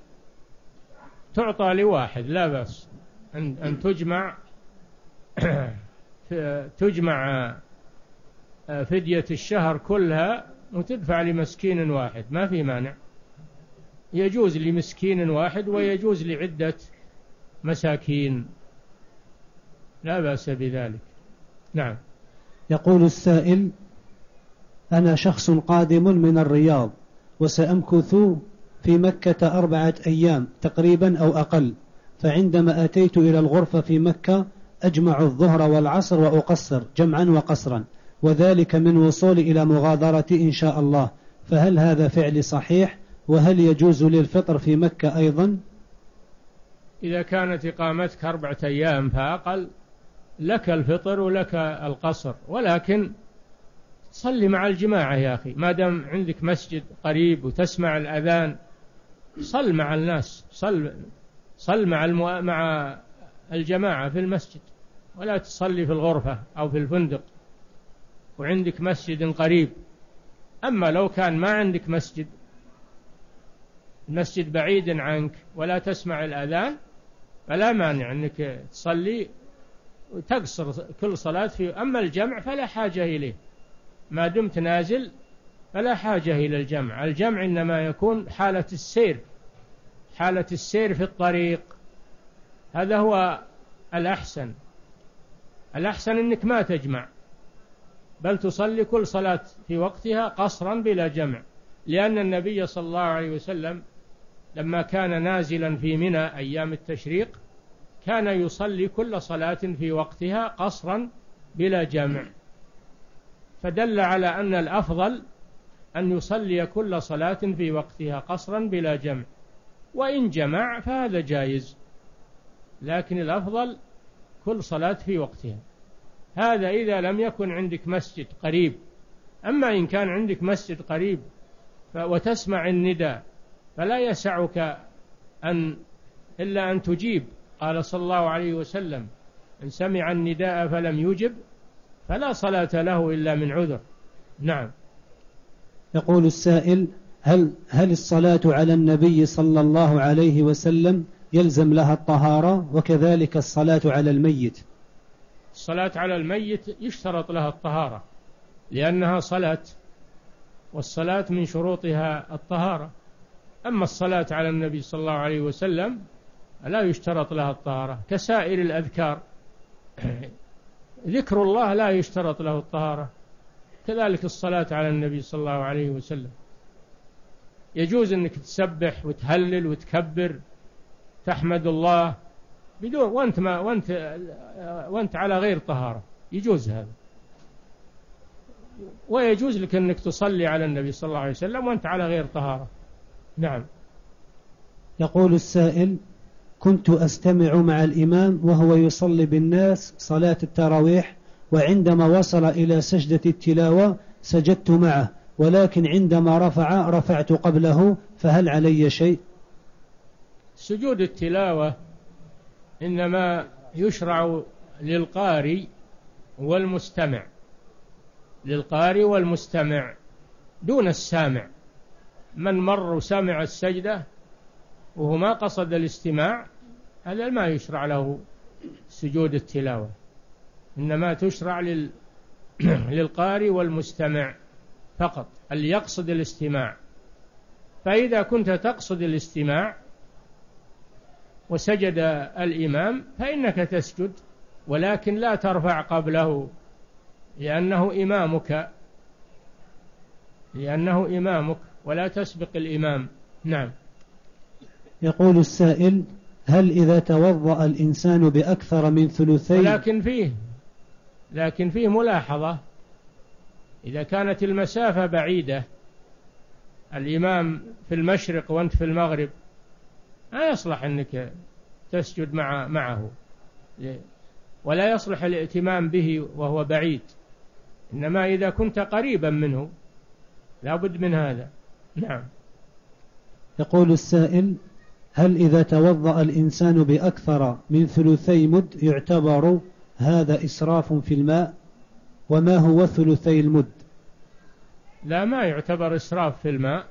تعطى لواحد لا بأس أن, أن تجمع تجمع فدية الشهر كلها وتدفع لمسكين واحد، ما في مانع. يجوز لمسكين واحد ويجوز لعدة مساكين، لا بأس بذلك. نعم. يقول السائل: أنا شخص قادم من الرياض وسأمكث في مكة أربعة أيام تقريبا أو أقل، فعندما أتيت إلى الغرفة في مكة أجمع الظهر والعصر وأقصر جمعا وقصرا، وذلك من وصولي إلى مغادرتي إن شاء الله، فهل هذا فعل صحيح؟ وهل يجوز للفطر في مكة أيضا؟ إذا كانت إقامتك أربعة أيام فأقل لك الفطر ولك القصر، ولكن صلي مع الجماعة يا أخي، ما دام عندك مسجد قريب وتسمع الأذان صل مع الناس، صل صل مع المو... مع الجماعة في المسجد، ولا تصلي في الغرفة أو في الفندق وعندك مسجد قريب. أما لو كان ما عندك مسجد، المسجد بعيد عنك ولا تسمع الأذان، فلا مانع أنك تصلي وتقصر كل صلاة فيه. أما الجمع فلا حاجة إليه، ما دمت نازل فلا حاجة إلى الجمع. الجمع إنما يكون حالة السير، حالة السير في الطريق، هذا هو الأحسن. الأحسن أنك ما تجمع، بل تصلي كل صلاة في وقتها قصرا بلا جمع، لأن النبي صلى الله عليه وسلم لما كان نازلا في منى أيام التشريق كان يصلي كل صلاة في وقتها قصرا بلا جمع، فدل على أن الأفضل أن يصلي كل صلاة في وقتها قصرا بلا جمع، وإن جمع فهذا جائز، لكن الأفضل كل صلاة في وقتها. هذا إذا لم يكن عندك مسجد قريب. أما إن كان عندك مسجد قريب وتسمع النداء فلا يسعك أن إلا أن تجيب. قال صلى الله عليه وسلم: إن سمع النداء فلم يجب فلا صلاة له إلا من عذر. نعم. يقول السائل: هل هل الصلاة على النبي صلى الله عليه وسلم يلزم لها الطهارة، وكذلك الصلاة على الميت؟ الصلاة على الميت يشترط لها الطهارة لأنها صلاة، والصلاة من شروطها الطهارة. أما الصلاة على النبي صلى الله عليه وسلم لا يشترط لها الطهارة كسائر الأذكار. ذكر الله لا يشترط له الطهارة، كذلك الصلاة على النبي صلى الله عليه وسلم. يجوز أنك تسبح وتهلل وتكبر تحمد الله بدون وأنت ما وأنت وأنت على غير طهارة، يجوز هذا. ويجوز لك أنك تصلي على النبي صلى الله عليه وسلم وأنت على غير طهارة. نعم. يقول السائل: كنت أستمع مع الإمام وهو يصلي بالناس صلاة التراويح، وعندما وصل إلى سجدة التلاوة سجدت معه، ولكن عندما رفع رفعت قبله، فهل علي شيء؟ سجود التلاوة إنما يشرع للقارئ والمستمع، للقارئ والمستمع دون السامع. من مر وسمع السجدة وهو ما قصد الاستماع هذا ما يشرع له سجود التلاوة، إنما تشرع لل... للقارئ والمستمع فقط اللي يقصد الاستماع. فإذا كنت تقصد الاستماع وسجد الإمام فإنك تسجد، ولكن لا ترفع قبله لأنه إمامك، لأنه إمامك ولا تسبق الإمام. نعم. يقول السائل: هل إذا توضأ الإنسان بأكثر من ثلثين؟ لكن فيه لكن فيه ملاحظة: إذا كانت المسافة بعيدة، الإمام في المشرق وأنت في المغرب، لا يصلح أنك تسجد مع معه، ولا يصلح الائتمام به وهو بعيد، إنما إذا كنت قريبا منه لا بد من هذا. نعم. يقول السائل: هل إذا توضأ الإنسان بأكثر من ثلثي مد يعتبر هذا إسراف في الماء؟ وما هو ثلثي المد؟ لا، ما يعتبر إسراف في الماء،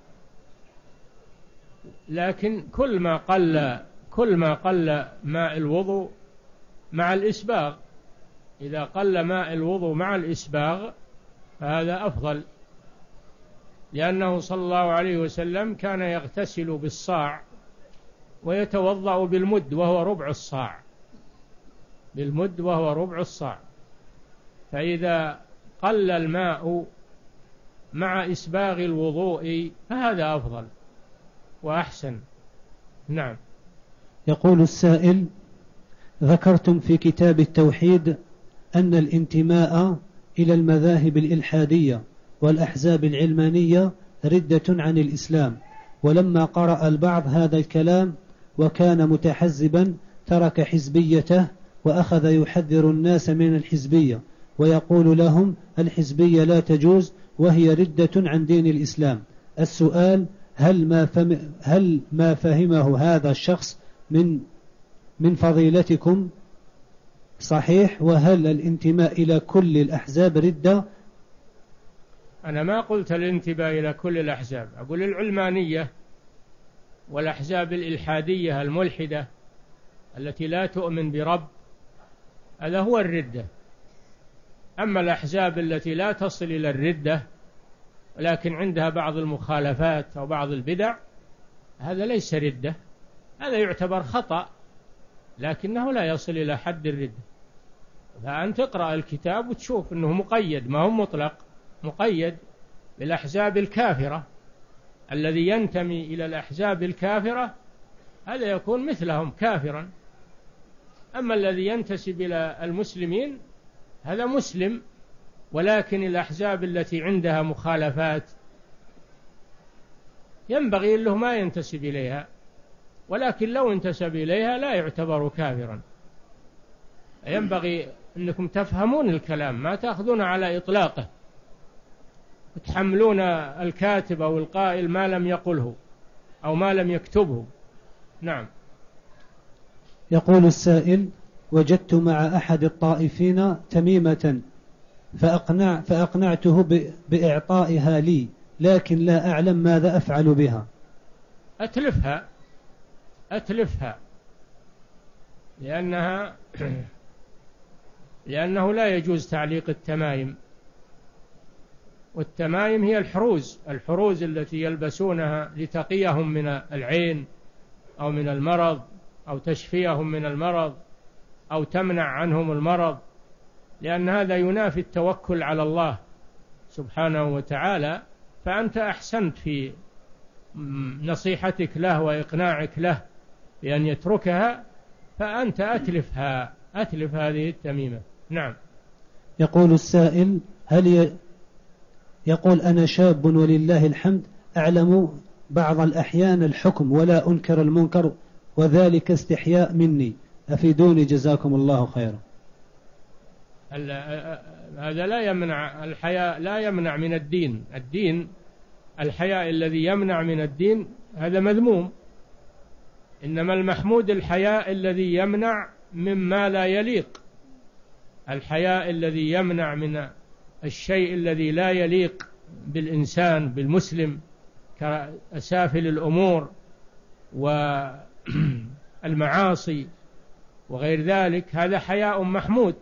لكن كل ما قل كل ما قل ماء الوضوء مع الإسباغ، إذا قل ماء الوضوء مع الإسباغ فهذا أفضل، لأنه صلى الله عليه وسلم كان يغتسل بالصاع ويتوضأ بالمد وهو ربع الصاع، بالمد وهو ربع الصاع. فإذا قل الماء مع إسباغ الوضوء فهذا أفضل وأحسن. نعم. يقول السائل: ذكرتم في كتاب التوحيد أن الانتماء إلى المذاهب الإلحادية والأحزاب العلمانية ردة عن الإسلام، ولما قرأ البعض هذا الكلام وكان متحزبا ترك حزبيته وأخذ يحذر الناس من الحزبية ويقول لهم الحزبية لا تجوز وهي ردة عن دين الإسلام. السؤال: هل ما فهم هل ما فهمه هذا الشخص من من فضيلتكم صحيح؟ وهل الانتماء إلى كل الأحزاب ردة؟ أنا ما قلت الانتماء إلى كل الأحزاب، أقول العلمانية والأحزاب الإلحادية الملحدة التي لا تؤمن برب، هذا هو الردة. أما الأحزاب التي لا تصل إلى الردة ولكن عندها بعض المخالفات أو بعض البدع، هذا ليس ردة، هذا يعتبر خطأ لكنه لا يصل إلى حد الردة. فأنت تقرأ الكتاب وتشوف أنه مقيد، ما هو مطلق، مقيد بالأحزاب الكافرة. الذي ينتمي إلى الأحزاب الكافرة هذا يكون مثلهم كافرا، أما الذي ينتسب إلى المسلمين هذا مسلم، ولكن الأحزاب التي عندها مخالفات ينبغي له ما ينتسب إليها، ولكن لو انتسب إليها لا يعتبر كافرا. ينبغي أنكم تفهمون الكلام، ما تأخذون على إطلاقه وتحملون الكاتب أو القائل ما لم يقله أو ما لم يكتبه. نعم. يقول السائل: وجدت مع أحد الطائفين تميمة فأقنع فأقنعته بإعطائها لي، لكن لا أعلم ماذا أفعل بها. أتلفها أتلفها لأنها لأنه لا يجوز تعليق التمايم، والتمايم هي الحروز الحروز التي يلبسونها لتقيهم من العين أو من المرض أو تشفيهم من المرض أو تمنع عنهم المرض، لأن هذا ينافي التوكل على الله سبحانه وتعالى. فأنت أحسنت في نصيحتك له وإقناعك له بأن يتركها، فأنت أتلفها أتلف هذه التميمة. نعم. يقول السائل: هل ي... يقول: أنا شاب ولله الحمد، أعلم بعض الأحيان الحكم ولا أنكر المنكر، وذلك استحياء مني، أفيدوني جزاكم الله خيرا. هذا لا يمنع الحياء، لا يمنع من الدين. الدين الحياء الذي يمنع من الدين هذا مذموم، إنما المحمود الحياء الذي يمنع مما لا يليق، الحياء الذي يمنع من الشيء الذي لا يليق بالإنسان بالمسلم كأسافل الأمور والمعاصي وغير ذلك، هذا حياء محمود.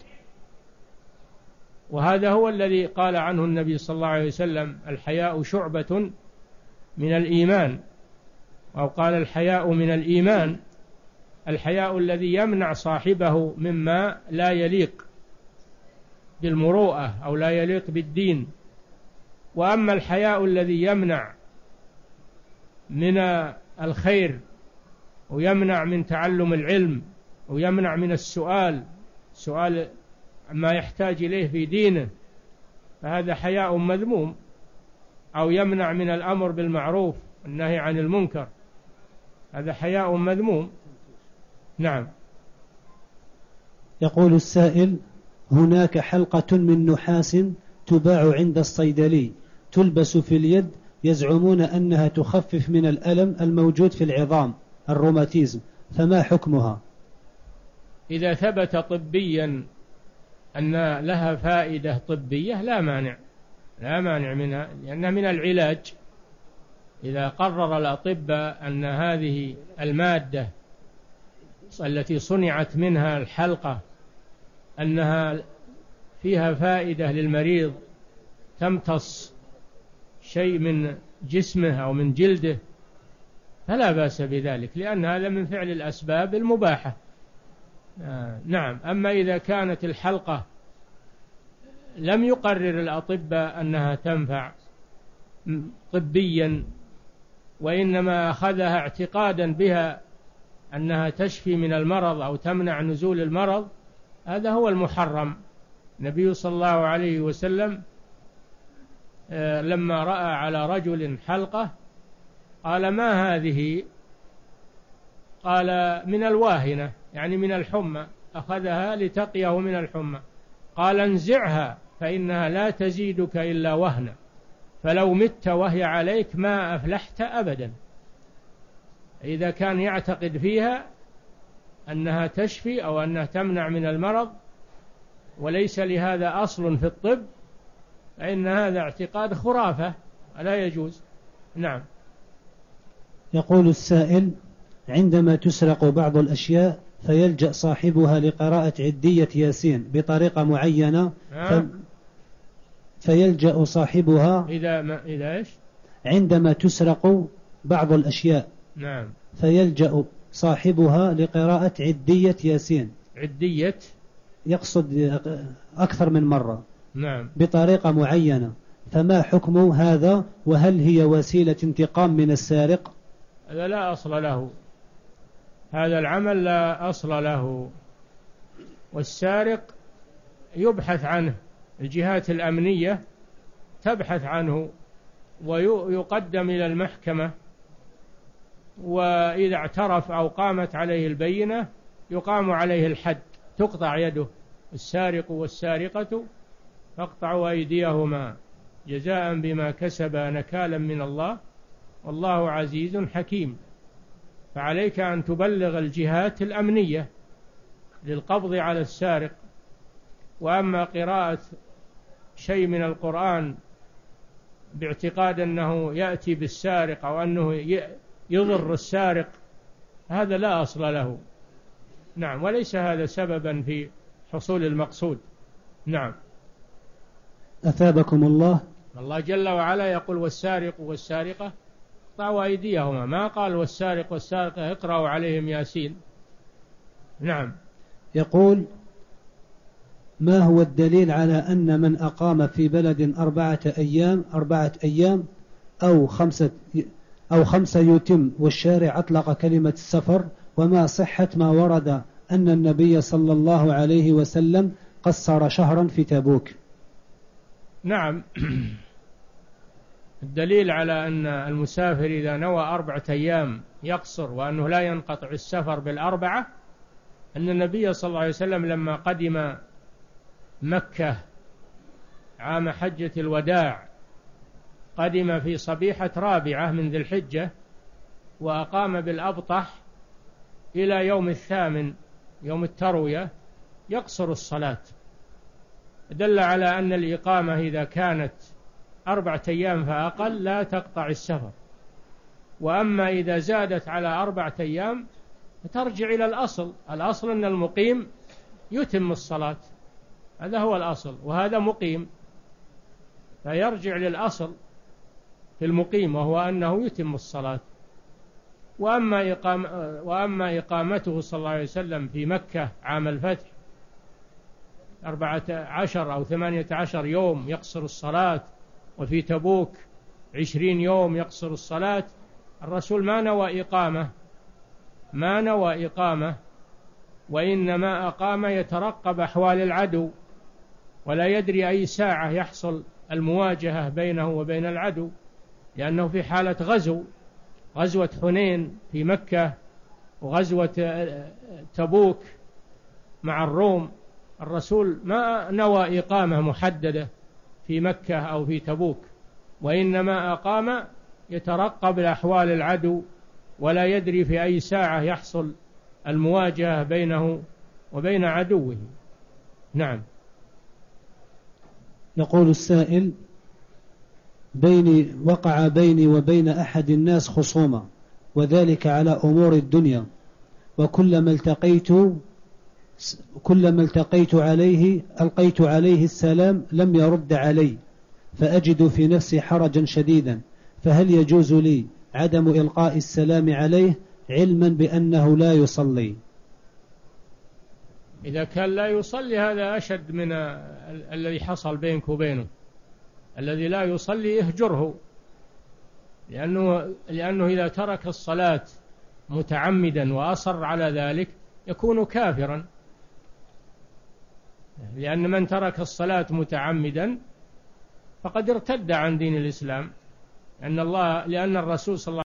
وهذا هو الذي قال عنه النبي صلى الله عليه وسلم: الحياء شعبة من الإيمان، أو قال الحياء من الإيمان، الحياء الذي يمنع صاحبه مما لا يليق بالمروءة أو لا يليق بالدين. وأما الحياء الذي يمنع من الخير ويمنع من تعلم العلم ويمنع من السؤال سؤال ما يحتاج إليه في دينه، فهذا حياء مذموم. أو يمنع من الأمر بالمعروف والنهي عن المنكر، هذا حياء مذموم. نعم. يقول السائل: هناك حلقة من نحاس تباع عند الصيدلي تلبس في اليد، يزعمون أنها تخفف من الألم الموجود في العظام الروماتيزم، فما حكمها؟ إذا ثبت طبيا أن لها فائدة طبية لا مانع، لا مانع منها، لأنها من العلاج. إذا قرر الأطباء أن هذه المادة التي صنعت منها الحلقة أنها فيها فائدة للمريض، تمتص شيء من جسمه أو من جلده، فلا بأس بذلك، لأن هذا من فعل الأسباب المباحة. آه نعم. أما إذا كانت الحلقة لم يقرر الأطباء أنها تنفع طبيا، وإنما أخذها اعتقادا بها أنها تشفي من المرض أو تمنع نزول المرض، هذا هو المحرم. النبي صلى الله عليه وسلم آه لما رأى على رجل حلقة قال: ما هذه؟ قال: من الواهنة، يعني من الحمى، أخذها لتقيه من الحمى. قال: انزعها فإنها لا تزيدك إلا وهنا، فلو مت وهي عليك ما أفلحت أبدا. إذا كان يعتقد فيها أنها تشفي أو أنها تمنع من المرض وليس لهذا أصل في الطب، فإن هذا اعتقاد خرافة لا يجوز. نعم. يقول السائل: عندما تسرق بعض الأشياء فيلجأ صاحبها لقراءة عدية ياسين بطريقة معينة، ف... فيلجأ صاحبها إذا ما إذا إيش؟ عندما تسرق بعض الأشياء، نعم، فيلجأ صاحبها لقراءة عدية ياسين. عدية يقصد أكثر من مرة، نعم، بطريقة معينة، فما حكم هذا؟ وهل هي وسيلة انتقام من السارق؟ هذا لا أصل له، هذا العمل لا أصل له، والسارق يبحث عنه، الجهات الأمنية تبحث عنه ويقدم إلى المحكمة، وإذا اعترف أو قامت عليه البينة يقام عليه الحد، تقطع يده. السارق والسارقة فاقطعوا أيديهما جزاء بما كسبا نكالا من الله والله عزيز حكيم. فعليك أن تبلغ الجهات الأمنية للقبض على السارق. وأما قراءة شيء من القرآن باعتقاد أنه يأتي بالسارق أو أنه يضر السارق، هذا لا أصل له. نعم، وليس هذا سببا في حصول المقصود. نعم. أثابكم الله. الله جل وعلا يقول: والسارق والسارقة اقطعوا أيديهما، ما قال والسارق والسارقة اقرأوا عليهم ياسين. نعم. يقول: ما هو الدليل على أن من أقام في بلد أربعة أيام أربعة أيام أو خمسة أو خمسة يتم والشارع أطلق كلمة السفر؟ وما صحة ما ورد أن النبي صلى الله عليه وسلم قصر شهرا في تبوك؟ نعم. الدليل على أن المسافر إذا نوى أربعة أيام يقصر وأنه لا ينقطع السفر بالأربعة أن النبي صلى الله عليه وسلم لما قدم مكة عام حجة الوداع قدم في صبيحة رابعة من ذي الحجة وأقام بالأبطح إلى يوم الثامن يوم التروية يقصر الصلاة، دل على أن الإقامة إذا كانت أربعة أيام فأقل لا تقطع السفر، وأما إذا زادت على أربعة أيام فترجع إلى الأصل. الأصل أن المقيم يتم الصلاة، هذا هو الأصل، وهذا مقيم فيرجع للأصل في المقيم وهو أنه يتم الصلاة. وأما, إقام وأما إقامته صلى الله عليه وسلم في مكة عام الفتح أربعة عشر أو ثمانية عشر يوم يقصر الصلاة، وفي تبوك عشرين يوم يقصر الصلاة، الرسول ما نوى إقامة ما نوى إقامة وإنما أقام يترقب أحوال العدو، ولا يدري أي ساعة يحصل المواجهة بينه وبين العدو، لأنه في حالة غزو، غزوة حنين في مكة وغزوة تبوك مع الروم، الرسول ما نوى إقامة محددة في مكة أو في تبوك، وإنما أقام يترقب أحوال العدو، ولا يدري في أي ساعة يحصل المواجهة بينه وبين عدوه. نعم. يقول السائل: بيني وقع بيني وبين أحد الناس خصومة، وذلك على أمور الدنيا، وكلما التقيت كلما التقيت عليه ألقيت عليه السلام لم يرد علي، فأجد في نفسي حرجا شديدا، فهل يجوز لي عدم إلقاء السلام عليه علما بأنه لا يصلي؟ إذا كان لا يصلي هذا أشد من الذي حصل بينك وبينه. الذي لا يصلي اهجره، لأنه, لأنه إذا ترك الصلاة متعمدا وأصر على ذلك يكون كافرا، لأن من ترك الصلاة متعمدا فقد ارتد عن دين الإسلام، لأن الله لأن الرسول صلى الله